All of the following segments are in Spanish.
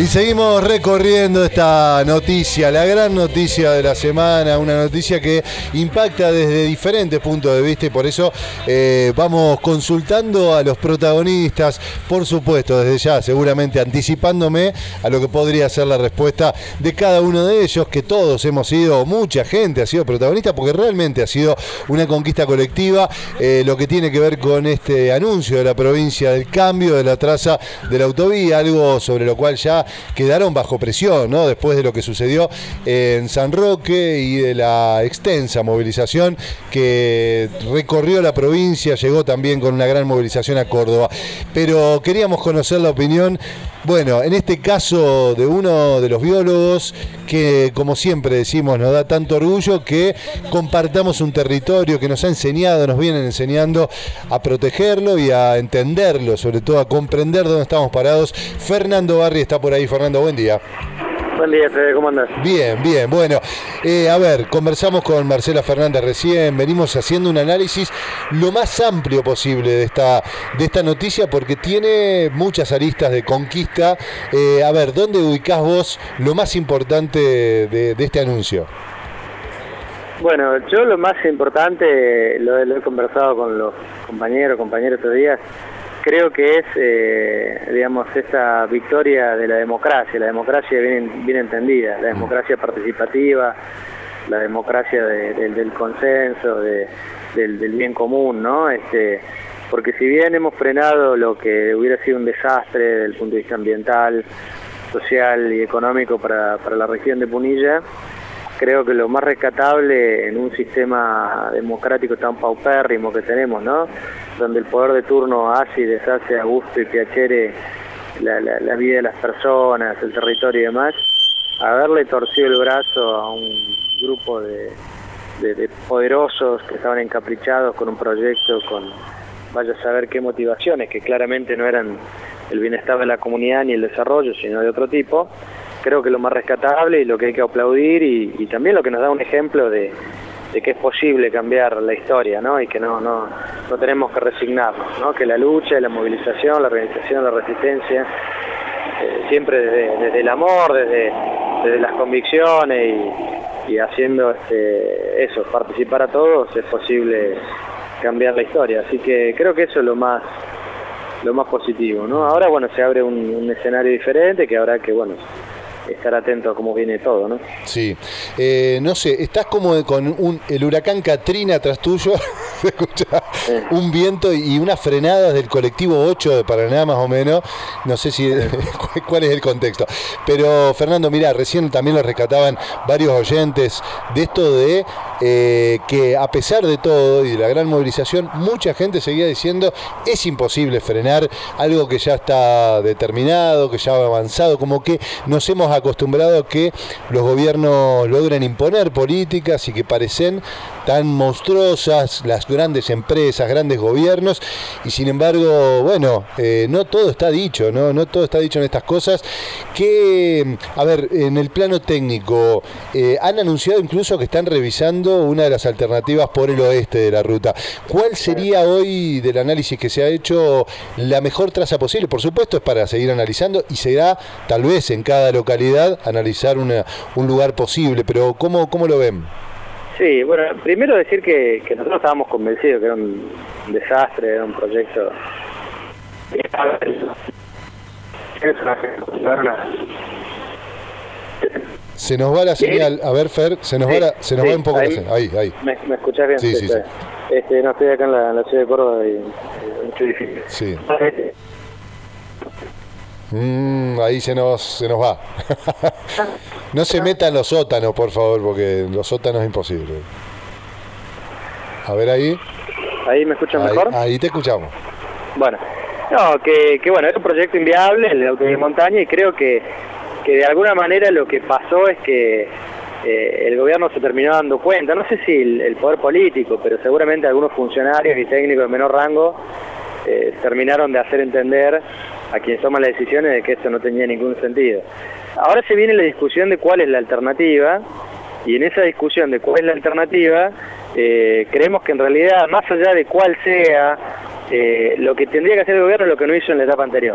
seguimos recorriendo esta noticia, la gran noticia de la semana, una noticia que impacta desde diferentes puntos de vista y por eso vamos consultando a los protagonistas, por supuesto, desde ya, seguramente anticipándome a lo que podría ser la respuesta de cada uno de ellos, que todos hemos sido, mucha gente ha sido protagonista, porque realmente ha sido una conquista colectiva, lo que tiene que ver con este anuncio de la provincia del cambio de la traza de la autovía, algo sobre lo cual ya quedaron bajo presión, ¿no? Después de lo que sucedió en San Roque y de la extensa movilización que recorrió la provincia, llegó también con una gran movilización a Córdoba. Pero queríamos conocer la opinión, bueno, en este caso de uno de los biólogos que, como siempre decimos, nos da tanto orgullo que compartamos un territorio que nos ha enseñado, nos vienen enseñando a protegerlo y a entenderlo, sobre todo a comprender dónde estamos parados. Fernando Barri está por ahí. Fernando, buen día. Buen día, Fede, ¿cómo andás? Bien, bien, bueno, a ver, conversamos con Marcela Fernández recién, venimos haciendo un análisis lo más amplio posible de esta noticia porque tiene muchas aristas de conquista. A ver, ¿dónde ubicás vos lo más importante de este anuncio? Bueno, yo lo más importante, lo he conversado con los compañeros estos días, creo que es, digamos, esa victoria de la democracia bien entendida, la democracia participativa, la democracia del consenso, del bien común, ¿no? Porque si bien hemos frenado lo que hubiera sido un desastre desde el punto de vista ambiental, social y económico para la región de Punilla, creo que lo más rescatable en un sistema democrático tan paupérrimo que tenemos, ¿no? Donde el poder de turno hace y deshace a gusto y piacere la vida de las personas, el territorio y demás, haberle torcido el brazo a un grupo de poderosos que estaban encaprichados con un proyecto con vaya a saber qué motivaciones, que claramente no eran el bienestar de la comunidad ni el desarrollo, sino de otro tipo. Creo que lo más rescatable y lo que hay que aplaudir y también lo que nos da un ejemplo de que es posible cambiar la historia, ¿no? Y que no tenemos que resignarnos, ¿no? Que la lucha, la movilización, la organización, la resistencia, siempre desde el amor, desde las convicciones y haciendo eso, participar a todos, es posible cambiar la historia. Así que creo que eso es lo más positivo, ¿no? Ahora, bueno, se abre un escenario diferente que habrá que, bueno, estar atento a cómo viene todo, ¿no? Sí. No sé, estás como con el huracán Katrina atrás tuyo, se escucha un viento y unas frenadas del colectivo 8 de Paraná, más o menos. No sé si cuál es el contexto. Pero, Fernando, mirá, recién también lo rescataban varios oyentes de esto de que a pesar de todo y de la gran movilización, mucha gente seguía diciendo es imposible frenar algo que ya está determinado, que ya ha avanzado, como que nos hemos acostumbrado a que los gobiernos logren imponer políticas y que parecen tan monstruosas las grandes empresas, grandes gobiernos, y sin embargo, bueno, no todo está dicho, no todo está dicho en estas cosas, que, a ver, en el plano técnico, han anunciado incluso que están revisando una de las alternativas por el oeste de la ruta. ¿Cuál sería hoy, del análisis que se ha hecho, la mejor traza posible? Por supuesto es para seguir analizando y será tal vez en cada localidad analizar un lugar posible, pero ¿cómo lo ven? Sí, bueno, primero decir que nosotros estábamos convencidos que era un desastre, era un proyecto. Se nos va la señal, a ver, Fer, se nos va un poco la señal. Ahí. ¿Me escuchás bien? Sí. No, estoy acá en la ciudad de Córdoba y mucho difícil. Sí. Ahí se nos va. No se metan los sótanos, por favor, porque los sótanos es imposible. A ver ahí. ¿Ahí me escuchan mejor? Ahí te escuchamos. Bueno, no, que bueno, es un proyecto inviable el de autovía de montaña y creo que de alguna manera lo que pasó es que el gobierno se terminó dando cuenta, no sé si el poder político, pero seguramente algunos funcionarios y técnicos de menor rango terminaron de hacer entender a quienes toman las decisiones de que esto no tenía ningún sentido. Ahora se viene la discusión de cuál es la alternativa, y en esa discusión de cuál es la alternativa, creemos que en realidad, más allá de cuál sea, lo que tendría que hacer el gobierno es lo que no hizo en la etapa anterior,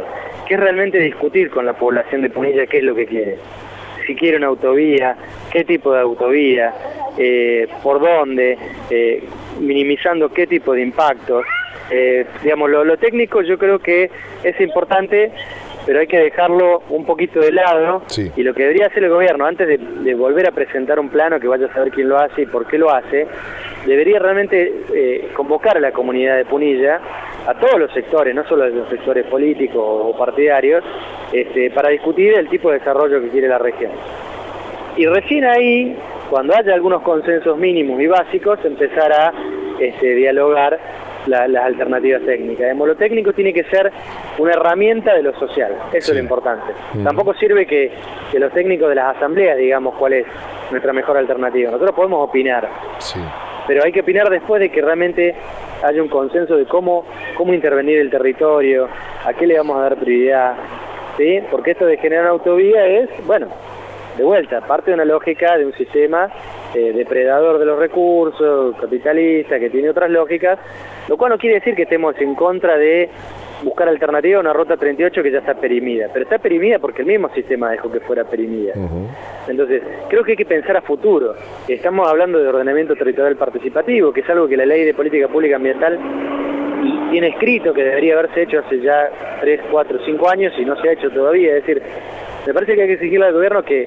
que es realmente discutir con la población de Punilla qué es lo que quiere. Si quiere una autovía, qué tipo de autovía, por dónde, minimizando qué tipo de impactos. Digamos, lo técnico yo creo que es importante, pero hay que dejarlo un poquito de lado. Sí. Y lo que debería hacer el gobierno, antes de volver a presentar un plano que vaya a saber quién lo hace y por qué lo hace, debería realmente convocar a la comunidad de Punilla, a todos los sectores, no solo a los sectores políticos o partidarios, para discutir el tipo de desarrollo que quiere la región. Y recién ahí, cuando haya algunos consensos mínimos y básicos, empezar a dialogar las alternativas técnicas. Digamos, lo técnico tiene que ser una herramienta de lo social, eso es lo importante. Tampoco sirve que los técnicos de las asambleas digamos cuál es nuestra mejor alternativa. Nosotros podemos opinar, pero hay que opinar después de que realmente haya un consenso de cómo intervenir el territorio, a qué le vamos a dar prioridad, ¿sí? Porque esto de generar una autovía es, bueno, de vuelta, parte de una lógica de un sistema depredador de los recursos, capitalista, que tiene otras lógicas, lo cual no quiere decir que estemos en contra de buscar alternativa a una ruta 38 que ya está perimida, pero está perimida porque el mismo sistema dejó que fuera perimida. Entonces, creo que hay que pensar a futuro. Estamos hablando de ordenamiento territorial participativo, que es algo que la Ley de Política Pública Ambiental tiene escrito que debería haberse hecho hace ya 3, 4, 5 años y no se ha hecho todavía. Es decir, me parece que hay que exigirle al gobierno que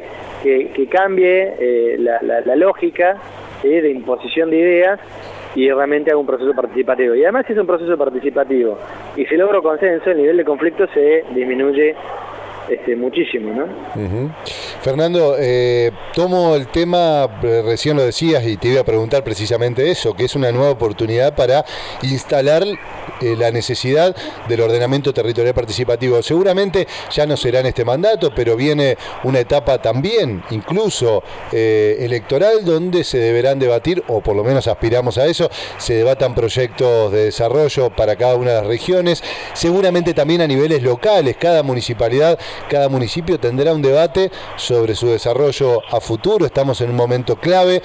cambie la lógica de imposición de ideas y realmente haga un proceso participativo. Y además, si es un proceso participativo y se logra consenso, el nivel de conflicto se disminuye muchísimo, ¿no? Fernando, tomo el tema, recién lo decías y te iba a preguntar precisamente eso, que es una nueva oportunidad para instalar la necesidad del ordenamiento territorial participativo. Seguramente ya no será en este mandato, pero viene una etapa también, incluso electoral, donde se deberán debatir, o por lo menos aspiramos a eso, se debatan proyectos de desarrollo para cada una de las regiones, seguramente también a niveles locales, cada municipalidad, cada municipio tendrá un debate sobre su desarrollo a futuro. Estamos en un momento clave.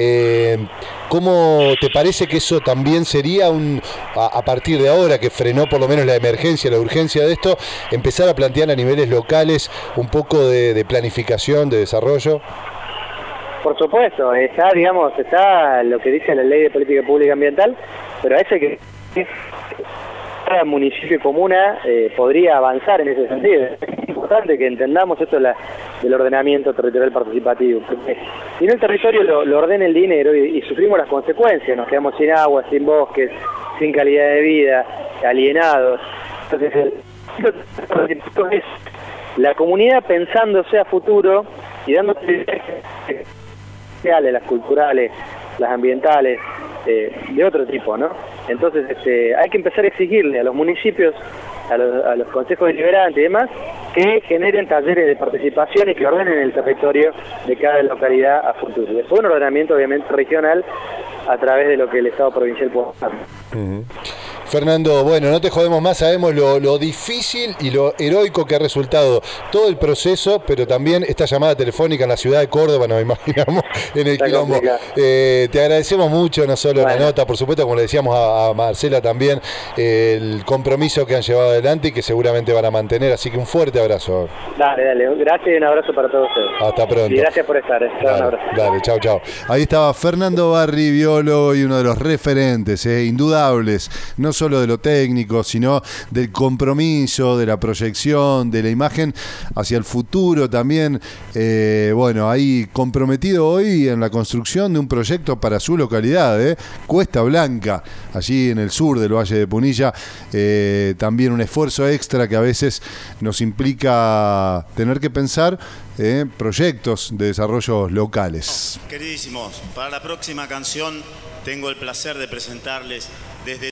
¿Cómo te parece que eso también sería a partir de ahora, que frenó por lo menos la emergencia, la urgencia de esto, empezar a plantear a niveles locales un poco de planificación, de desarrollo? Por supuesto, está lo que dice la Ley de Política Pública Ambiental, pero ese que cada municipio y comuna podría avanzar en ese sentido. Es importante que entendamos esto del ordenamiento territorial participativo, porque si no el territorio lo ordena el dinero y sufrimos las consecuencias, nos quedamos sin agua, sin bosques, sin calidad de vida, alienados. Entonces, es la comunidad pensándose a futuro y dando las culturales, las ambientales, de otro tipo, ¿no? Entonces hay que empezar a exigirle a los municipios, a los consejos deliberantes y demás, que generen talleres de participación y que ordenen el territorio de cada localidad a futuro. Después un ordenamiento obviamente regional a través de lo que el Estado provincial puede hacer. Fernando, bueno, no te jodemos más, sabemos lo difícil y lo heroico que ha resultado todo el proceso, pero también esta llamada telefónica en la ciudad de Córdoba, nos imaginamos, en el quilombo. Te agradecemos mucho, no solo la nota, por supuesto, como le decíamos a Marcela también, el compromiso que han llevado adelante y que seguramente van a mantener, así que un fuerte abrazo. Dale, gracias y un abrazo para todos ustedes. Hasta pronto. Y gracias por estar, un abrazo. Dale, chau. Ahí estaba Fernando Barri, biólogo y uno de los referentes, indudables, no solo de lo técnico, sino del compromiso, de la proyección, de la imagen hacia el futuro también. Bueno, ahí comprometido hoy en la construcción de un proyecto para su localidad, Cuesta Blanca, allí en el sur del Valle de Punilla. También un esfuerzo extra que a veces nos implica tener que pensar proyectos de desarrollo locales. Queridísimos, para la próxima canción tengo el placer de presentarles desde